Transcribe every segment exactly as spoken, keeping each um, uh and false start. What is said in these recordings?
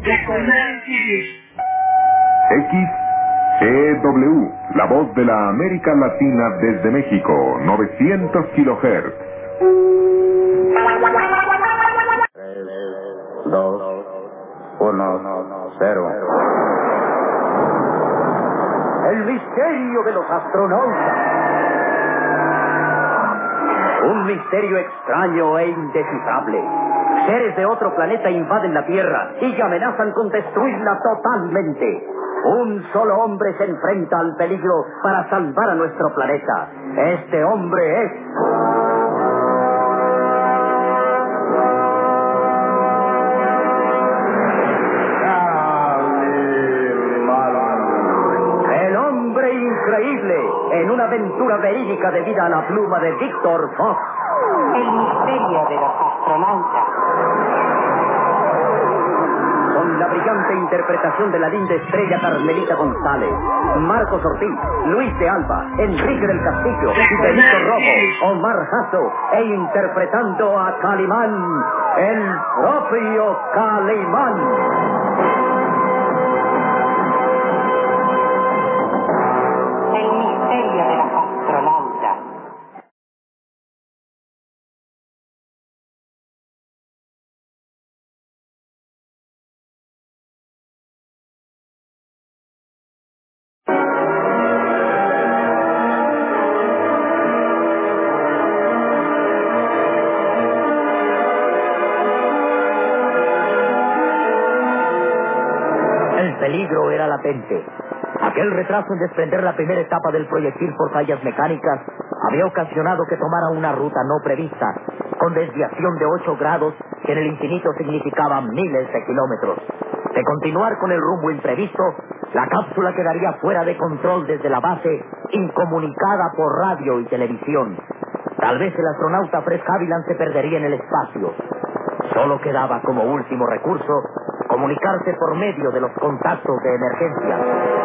X E W, la voz de la América Latina desde México, novecientos kilohertz. tres, dos, uno, cero. El misterio de los astronautas. Un misterio extraño e indescifrable. Seres de otro planeta invaden la Tierra y amenazan con destruirla totalmente. Un solo hombre se enfrenta al peligro para salvar a nuestro planeta. Este hombre es... el hombre increíble, en una aventura verídica debida a la pluma de Víctor Fox. El misterio de los astronautas. Con la brillante interpretación de la linda estrella Carmelita González, Marcos Ortiz, Luis de Alba, Enrique del Castillo, Benito Rojo, Omar Jasso, e interpretando a Calimán, el propio Calimán. El misterio de los astronautas. El peligro era latente. Aquel retraso en desprender la primera etapa del proyectil por fallas mecánicas había ocasionado que tomara una ruta no prevista, con desviación de ocho grados que en el infinito significaba miles de kilómetros. De continuar con el rumbo imprevisto, la cápsula quedaría fuera de control desde la base, incomunicada por radio y televisión. Tal vez el astronauta Fred Haviland se perdería en el espacio. Solo quedaba como último recurso comunicarse por medio de los contactos de emergencia.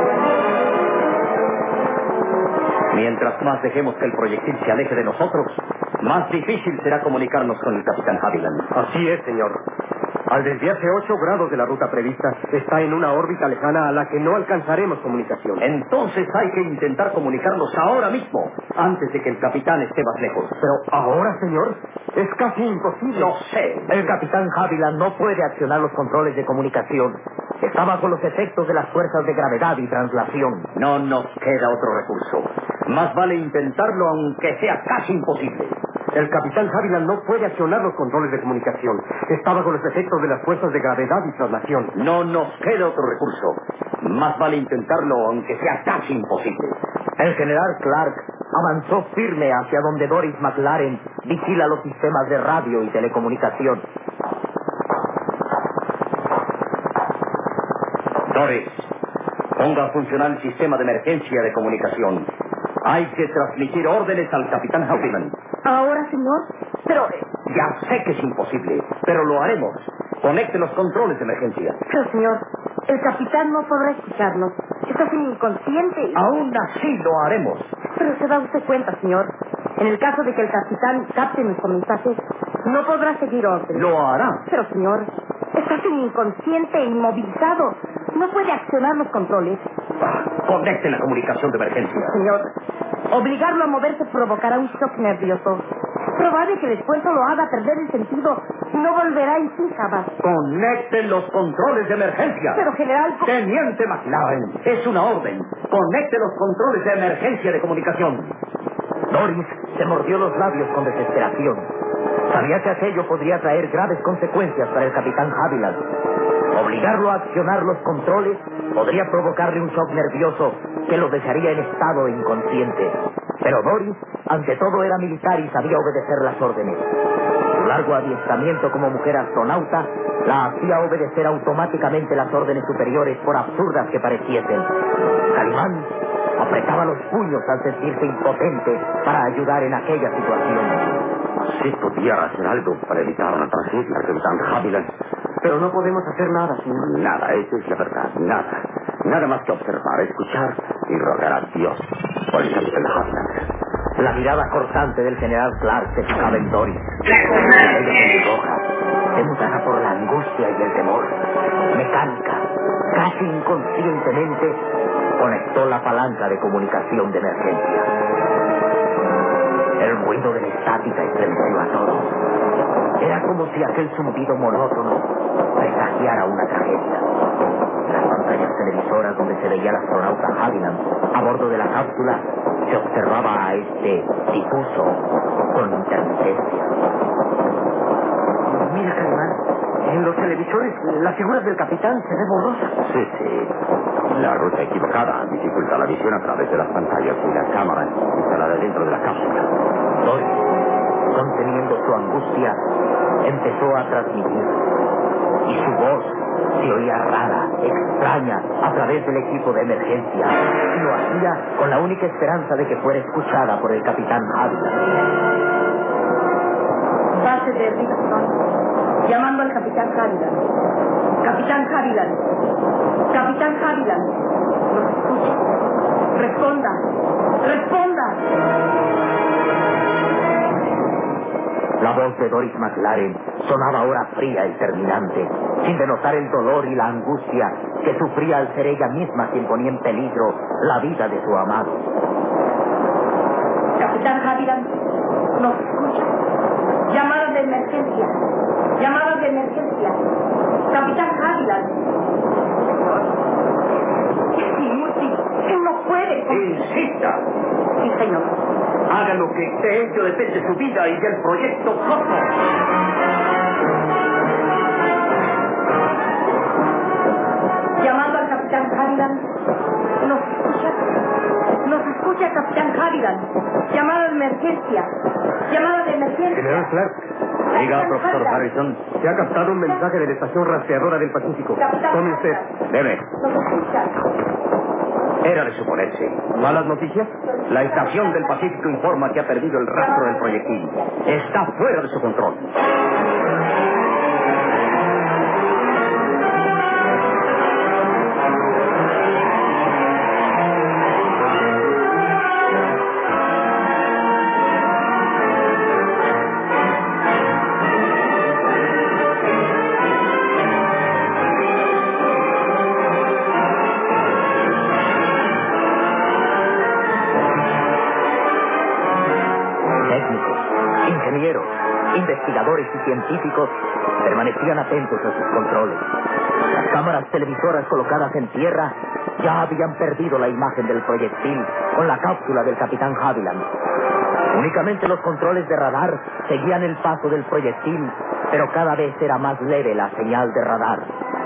Mientras más dejemos que el proyectil se aleje de nosotros, más difícil será comunicarnos con el capitán Haviland. Así es, señor. Al desviarse ocho grados de la ruta prevista, está en una órbita lejana a la que no alcanzaremos comunicación. Entonces hay que intentar comunicarnos ahora mismo, antes de que el capitán esté más lejos. Pero ahora, señor, es casi imposible. Lo sé. El capitán Haviland no puede accionar los controles de comunicación. Está bajo los efectos de las fuerzas de gravedad y translación. No nos queda otro recurso. Más vale intentarlo aunque sea casi imposible. El capitán Haviland no puede accionar los controles de comunicación. Está bajo los efectos de las fuerzas de gravedad y traslación. No nos queda otro recurso. Más vale intentarlo aunque sea casi imposible. El general Clark avanzó firme hacia donde Doris McLaren vigila los sistemas de radio y telecomunicación. Doris, ponga a funcionar el sistema de emergencia de comunicación. Hay que transmitir órdenes al capitán Haviland. ¿Ahora, señor? Pero... Ya sé que es imposible, pero lo haremos. Conecte los controles de emergencia. Pero, señor, el capitán no podrá escucharnos. Está sin inconsciente y... Aún así lo haremos. Pero se da usted cuenta, señor. En el caso de que el capitán capte nuestro mensaje, no podrá seguir órdenes. Lo hará. Pero, señor, está sin inconsciente e inmovilizado. No puede accionar los controles. Ah, conecte la comunicación de emergencia. Señor, obligarlo a moverse provocará un shock nervioso. Es probable que el esfuerzo lo haga perder el sentido y no volverá en sí jamás. Conecte los controles de emergencia. Pero, general... Teniente McLaren, es una orden. Conecte los controles de emergencia de comunicación. Doris se mordió los labios con desesperación. Sabía que aquello podría traer graves consecuencias para el capitán Haviland. Obligarlo a accionar los controles podría provocarle un shock nervioso que lo dejaría en estado inconsciente. Pero Doris, ante todo, era militar y sabía obedecer las órdenes. Su largo adiestramiento como mujer astronauta la hacía obedecer automáticamente las órdenes superiores, por absurdas que pareciesen. Calimán apretaba los puños al sentirse impotente para ayudar en aquella situación. Sí podía hacer algo para evitar una tragedia, capitán Haviland. Pero no podemos hacer nada, señor. Nada, esa es la verdad, nada. Nada más que observar, escuchar y rogar a Dios por el capitán Haviland. La mirada cortante del general Clark se fijaba en Doris. Ella roja, entrada por la angustia angustia y el temor. Mecánica, casi inconscientemente, conectó la palanca de comunicación de emergencia. El ruido de la estática estremeció a todos. Era como si aquel zumbido monótono presagiara una tragedia. Las pantallas televisoras donde se veía al astronauta Haviland a bordo de la cápsula, se observaba a este difuso con intermitencia. Mira, Calimán, en los televisores las figuras del capitán se ven borrosas. Sí, sí. La ruta equivocada dificulta la visión a través de las pantallas y la cámara instalada dentro de la cápsula. Doris, conteniendo su angustia, empezó a transmitir. Y su voz se oía rara, extraña, a través del equipo de emergencia. Y lo hacía con la única esperanza de que fuera escuchada por el capitán Haviland. Base de Richmond, llamando al capitán Haviland. Capitán Haviland. Capitán Haviland. ¿Nos escucha? Responda. Responda. La voz de Doris McLaren sonaba ahora fría y terminante, sin denotar el dolor y la angustia que sufría al ser ella misma quien ponía en peligro la vida de su amado. Capitán Haviland, ¿nos escucha? Llamada de emergencia. Llamada de emergencia. Capitán Haviland. Es inútil. Él no puede. ¡Insista! Sí, señor. Haga lo que de ello depende su vida y del proyecto Cosmos. Llamando al capitán Haviland. ¿Nos escucha? ¿Nos escucha, capitán Haviland? Llamada de emergencia. Llamada de emergencia. General Clark. Diga, profesor Harrison. Se ha captado un mensaje de la estación rastreadora del Pacífico. Tome usted. Debe. ¿Nos escucha? Era de suponerse. ¿Malas noticias? La estación del Pacífico informa que ha perdido el rastro del proyectil. Está fuera de su control. Ingenieros, investigadores y científicos permanecían atentos a sus controles. Las cámaras televisoras colocadas en tierra ya habían perdido la imagen del proyectil con la cápsula del capitán Haviland. Únicamente los controles de radar seguían el paso del proyectil, pero cada vez era más leve la señal de radar.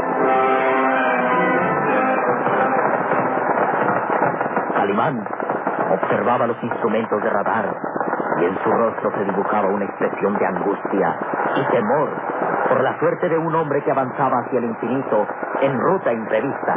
Calimán observaba los instrumentos de radar y en su rostro se dibujaba una expresión de angustia y temor por la suerte de un hombre que avanzaba hacia el infinito en ruta imprevista.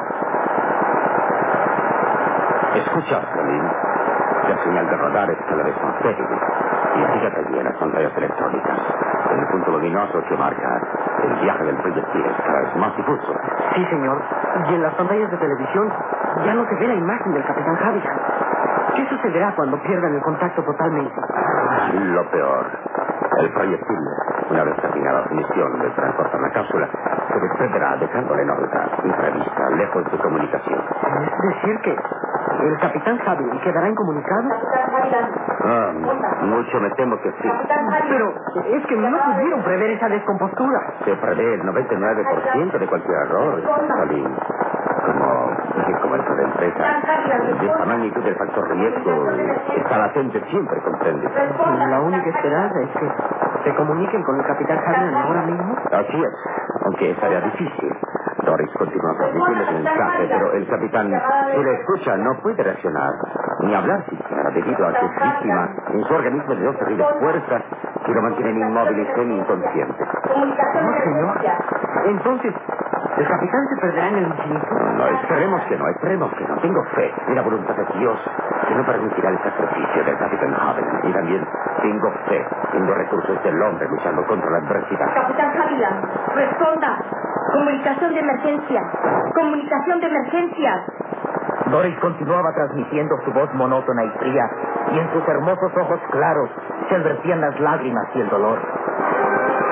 Escucha, Salim. La señal de radar es cada vez más débil. Y fíjate allí en las pantallas electrónicas. En el punto luminoso que marca el viaje del proyectil es cada vez más difuso. Sí, señor. Y en las pantallas de televisión ya no se ve la imagen del capitán Haviland. ¿Qué sucederá cuando pierdan el contacto totalmente? Lo peor. El proyectil, una vez terminada su misión de transportar la cápsula, se desprenderá dejándola en órbita, imprevista, lejos de comunicación. Es decir que el capitán Haviland quedará incomunicado. Capitán Haviland. Ah, mucho me temo que sí. Capitán Haviland. Pero es que no pudieron prever esa descompostura. Se prevé el noventa y nueve por ciento de cualquier error, Salim. Como, como esta de empresa, de esta magnitud del factor riesgo está latente siempre, comprende. La única esperanza es que se comuniquen con el capitán Haviland ahora mismo. Así es, aunque estaría difícil. Doris continúa transmitiendo el mensaje, pero el capitán, si le escucha, no puede reaccionar, ni hablar siquiera, debido a que es víctima en su organismo de dos terribles fuerzas que lo mantienen inmóvil y semi-inconsciente. Comunicación No, de señor. emergencia. Entonces, ¿el capitán se perderá en el infinito? No, no, esperemos que no, esperemos que no. Tengo fe en la voluntad de Dios que no permitirá el sacrificio del capitán Haviland. Y también tengo fe en los recursos del hombre luchando contra la adversidad. Capitán Haviland, responda. Comunicación de emergencia. Comunicación de emergencia. Doris continuaba transmitiendo su voz monótona y fría, y en sus hermosos ojos claros se advertían las lágrimas y el dolor.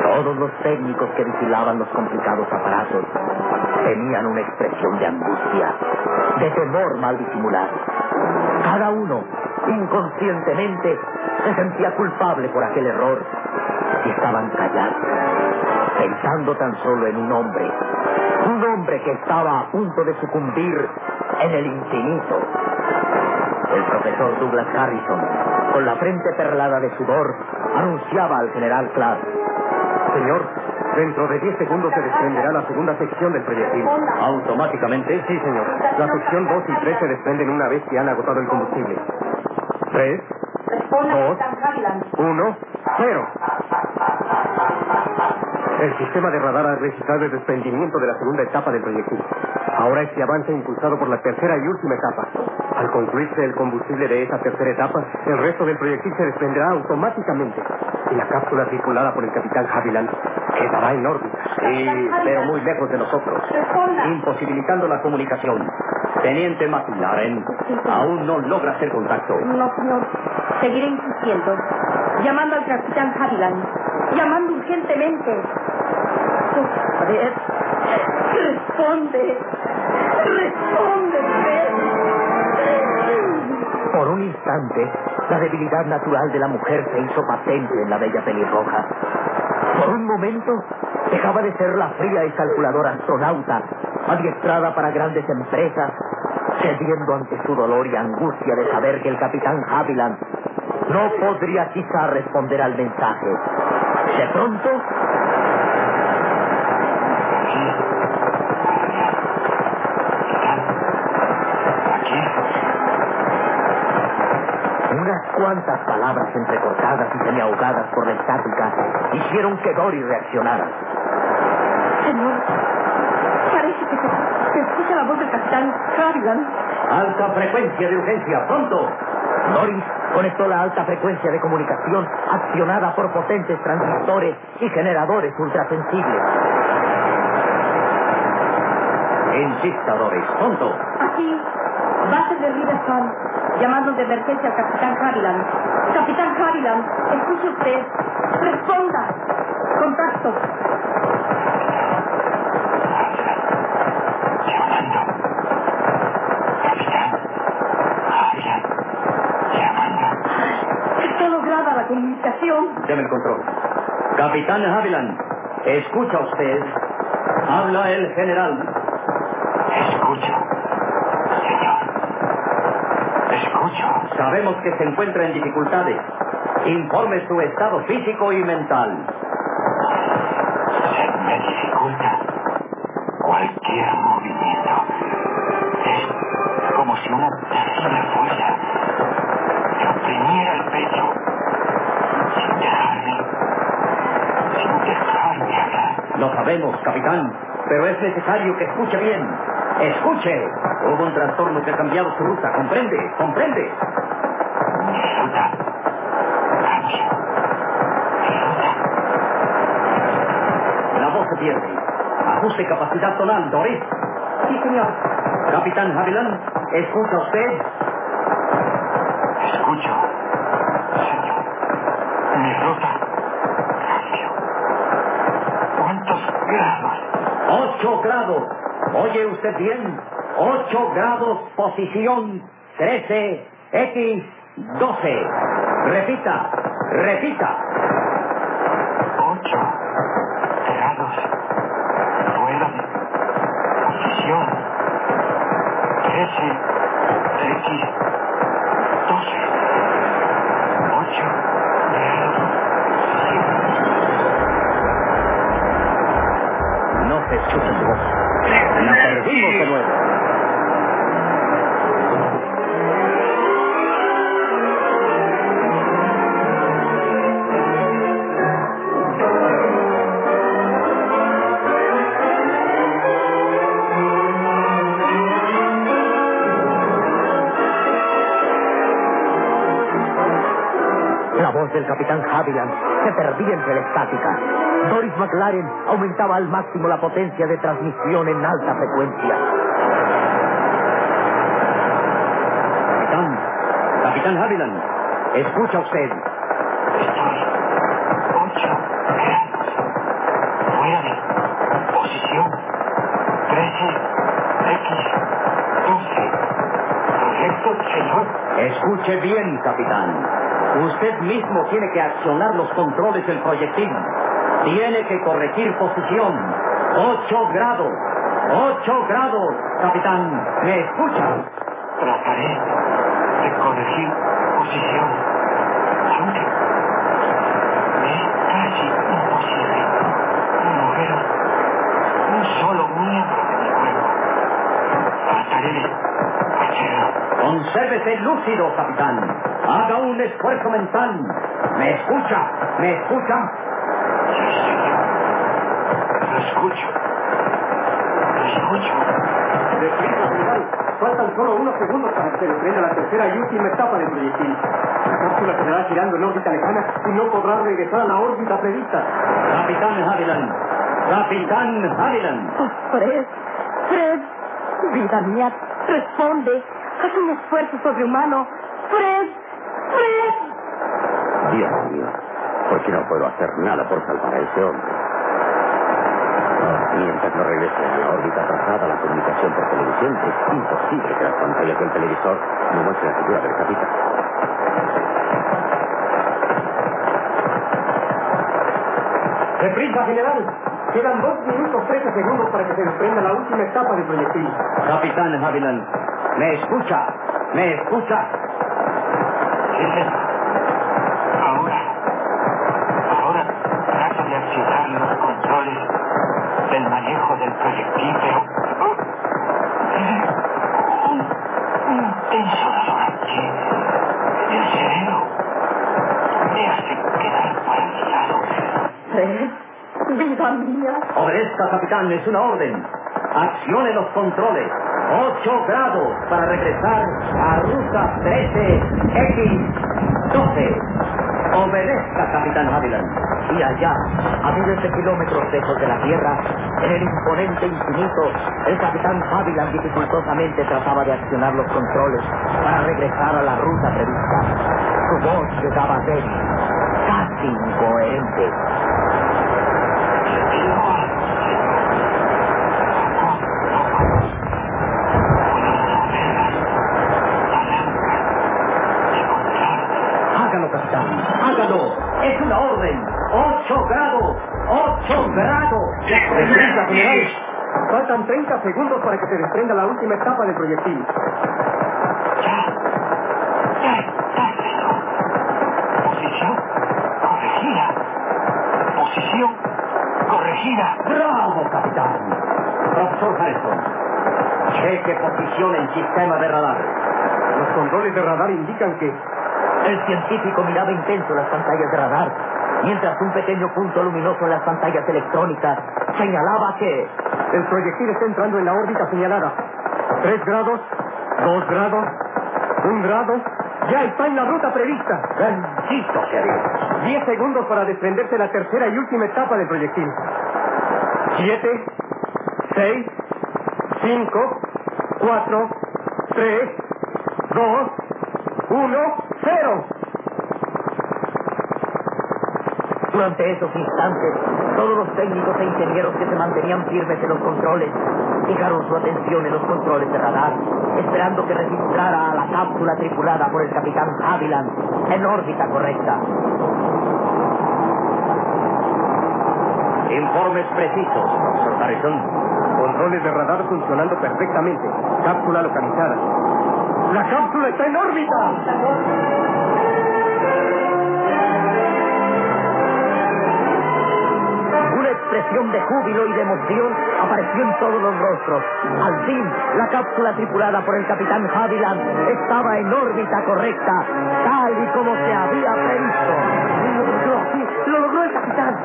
Todos los técnicos que vigilaban los complicados aparatos tenían una expresión de angustia, de temor mal disimulado. Cada uno, inconscientemente, se sentía culpable por aquel error y estaban callados, pensando tan solo en un hombre, un hombre que estaba a punto de sucumbir en el infinito. El profesor Douglas Harrison, con la frente perlada de sudor, anunciaba al general Clark: Señor, dentro de diez segundos se desprenderá la segunda sección del proyectil. ¿Automáticamente? Sí, señor. La sección dos y tres se desprenden una vez que han agotado el combustible. Tres, dos, uno, cero. El sistema de radar ha registrado el desprendimiento de la segunda etapa del proyectil. Ahora este avance impulsado por la tercera y última etapa. Al concluirse el combustible de esa tercera etapa, el resto del proyectil se desprenderá automáticamente. Y la cápsula tripulada por el capitán Haviland quedará en órbita. Sí, pero muy lejos de nosotros, imposibilitando la comunicación. Teniente McLaren aún no logra hacer contacto. No, señor. Seguiré insistiendo. Llamando al capitán Haviland. Llamando urgentemente. Oh, a ver. Responde. Responde, usted. Por un instante, la debilidad natural de la mujer se hizo patente en la bella pelirroja. Por un momento, dejaba de ser la fría y calculadora astronauta, adiestrada para grandes empresas, cediendo ante su dolor y angustia de saber que el capitán Haviland no podría quizá responder al mensaje. De pronto... Unas cuantas palabras entrecortadas y semiahogadas por la estática hicieron que Doris reaccionara. Señor, parece que se, se escucha la voz del capitán Haviland. Alta frecuencia de urgencia, pronto. Doris conectó la alta frecuencia de comunicación accionada por potentes transistores y generadores ultrasensibles. Insista, Doris, pronto. Aquí, base de Riverstone, llamando de emergencia al capitán Haviland. Capitán Haviland, escuche usted. Responda. Contacto. Está lograda la comunicación. Deme el control. Capitán Haviland, ¿escucha usted? Habla el general. Escucho, señor. Escucho. Sabemos que se encuentra en dificultades. Informe su estado físico y mental. Se me dificulta cualquier movimiento. Es como si una terrible fuerza me oprimiera el pecho sin dejarme, sin dejarme hablar. Lo sabemos, capitán, pero es necesario que escuche bien. ¡Escuche! Hubo un trastorno que ha cambiado su ruta. ¿Comprende? ¿Comprende? Mi ruta cambia. Mi ruta. La voz se pierde. Ajuste capacidad tonal, Doris. Sí, señor. Capitán Haviland, ¿escucha usted? Escucho, señor. Mi ruta cambia. ¿Cuántos grados? Ocho grados. ¿Oye usted bien? Ocho grados, posición trece, X, doce. Repita, repita. Ocho grados fuera de posición. Trece, X, doce. Ocho grados. No se escucha su voz. La perdimos de nuevo. La voz del capitán Haviland se perdía entre la estática. Doris McLaren aumentaba al máximo la potencia de transmisión en alta frecuencia. Capitán, capitán Haviland, ¿escucha usted? Estoy ocho grados Escuche bien, capitán. Usted mismo tiene que accionar los controles del proyectil. Tiene que corregir posición. Ocho grados. Ocho grados, capitán. ¿Me escucha? Trataré de corregir posición, aunque me es casi imposible mover un solo miembro de mi cuerpo. Trataré de hacerlo. Consérvese lúcido, capitán. Haga un esfuerzo mental. ¿Me escucha? ¿Me escucha? Sí, señor. Lo escucho. Lo escucho. Deprisa, general. Faltan solo unos segundos para que se desprenda la tercera y última etapa del proyectil. La cápsula quedará girando en órbita lejana y no podrá regresar a la órbita prevista. Capitán Haviland. Capitán Haviland. Oh, Fred, Fred, vida mía, responde. Haz un esfuerzo sobrehumano. Fred, Fred. Dios mío, ¿por qué no puedo hacer nada por salvar a ese hombre? Oh, mientras no regrese a la órbita trazada, la comunicación por televisión, es imposible que las pantallas del televisor no muestren la figura del capitán. Deprisa, general. Quedan dos minutos trece segundos para que se desprenda la última etapa del proyectil. Capitán Haviland. ¿Me escucha? ¿Me escucha? Sí, señor. Ahora, ahora trato de activar los controles del manejo del proyectil, pero oh, un, un intenso dolor aquí en el cerebro me hace quedar paralizado. Fred, vida mía. Obedezca, capitán, es una orden. Accione los controles. Ocho grados para regresar a ruta trece X doce. Obedezca, capitán Haviland. Y allá, a miles de kilómetros lejos de la Tierra, en el imponente infinito, el capitán Haviland dificultosamente trataba de accionar los controles para regresar a la ruta prevista. Su voz quedaba débil, casi incoherente. Hágalo, capitán, hágalo. Es una orden. Ocho grados. Ocho grados. Deprisa, general. Faltan treinta segundos para que se desprenda la última etapa del proyectil. Ya, ya está listo. Posición corregida. Posición corregida. ¡Bravo, capitán! Profesor Harrison, cheque posición en sistema de radar. Los controles de radar indican que... El científico miraba intenso las pantallas de radar, mientras un pequeño punto luminoso en las pantallas electrónicas señalaba que... El proyectil está entrando en la órbita señalada. Tres grados, dos grados, un grado. Ya está en la ruta prevista. ¡Bendito sea Dios! Diez segundos para desprenderse la tercera y última etapa del proyectil. Siete, seis, cinco, cuatro, tres, dos, uno, cero. Durante esos instantes, todos los técnicos e ingenieros que se mantenían firmes en los controles fijaron su atención en los controles de radar, esperando que registrara a la cápsula tripulada por el capitán Haviland en órbita correcta. Informes precisos, profesor Harrison. Controles de radar funcionando perfectamente. Cápsula localizada. ¡La cápsula está en órbita! Una expresión de júbilo y de emoción apareció en todos los rostros. Al fin, la cápsula tripulada por el capitán Haviland estaba en órbita correcta, tal y como se había previsto. Lo logró, sí, lo logró el capitán.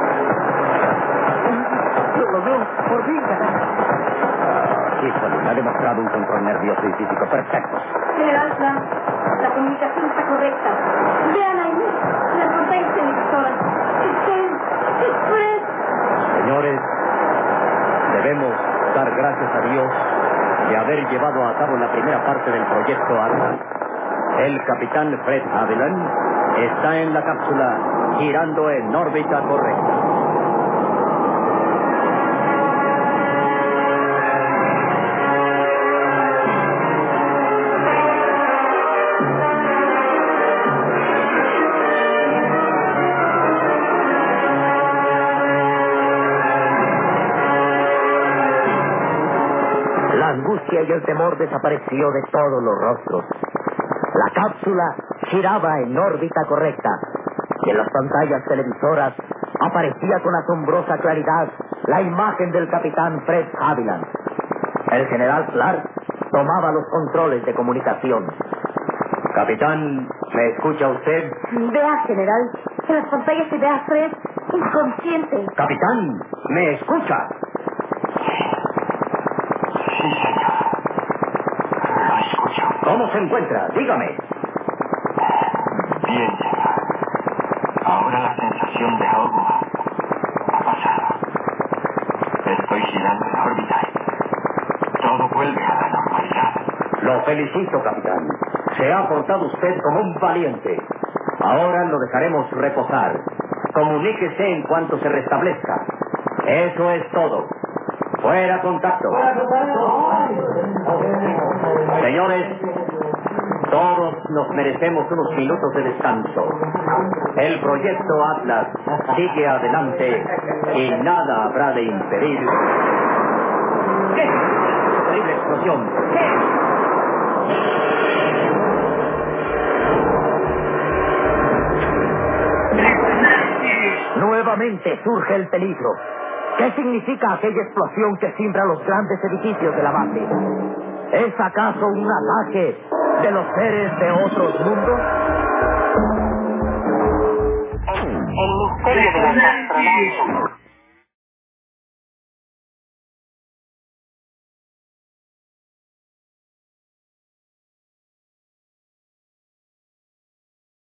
Lo logró, por fin. Híjole, ha demostrado un control nervioso y físico perfecto. General Frank, la comunicación está correcta. Vean ahí, las pantallas televisoras. Estoy, Fred. Señores, debemos dar gracias a Dios de haber llevado a cabo la primera parte del proyecto Atlas. El capitán Fred Haviland está en la cápsula girando en órbita correcta. angustia y el temor desapareció de todos los rostros. La cápsula giraba en órbita correcta y en las pantallas televisoras aparecía con asombrosa claridad la imagen del capitán Fred Haviland. El general Clark tomaba los controles de comunicación. Capitán, ¿me escucha usted? Vea, general, en las pantallas se ve a Fred inconsciente. Capitán, ¿me escucha? Sí, señor. Lo escucho. ¿Cómo se encuentra? Dígame. Bien, señor. Ahora la sensación de ahogo ha pasado. Estoy girando en órbita y todo vuelve a la normalidad. Lo felicito, capitán. Se ha portado usted como un valiente. Ahora lo dejaremos reposar. Comuníquese en cuanto se restablezca. Eso es todo. Fuera contacto. Señores, todos nos merecemos unos minutos de descanso. El proyecto Atlas sigue adelante y nada habrá de impedir. ¿Qué? Terrible explosión. ¿Qué? Nuevamente surge el peligro. ¿Qué significa aquella explosión que cimbra los grandes edificios de la base? ¿Es acaso un ataque de los seres de otros mundos? El misterio de los astronautas.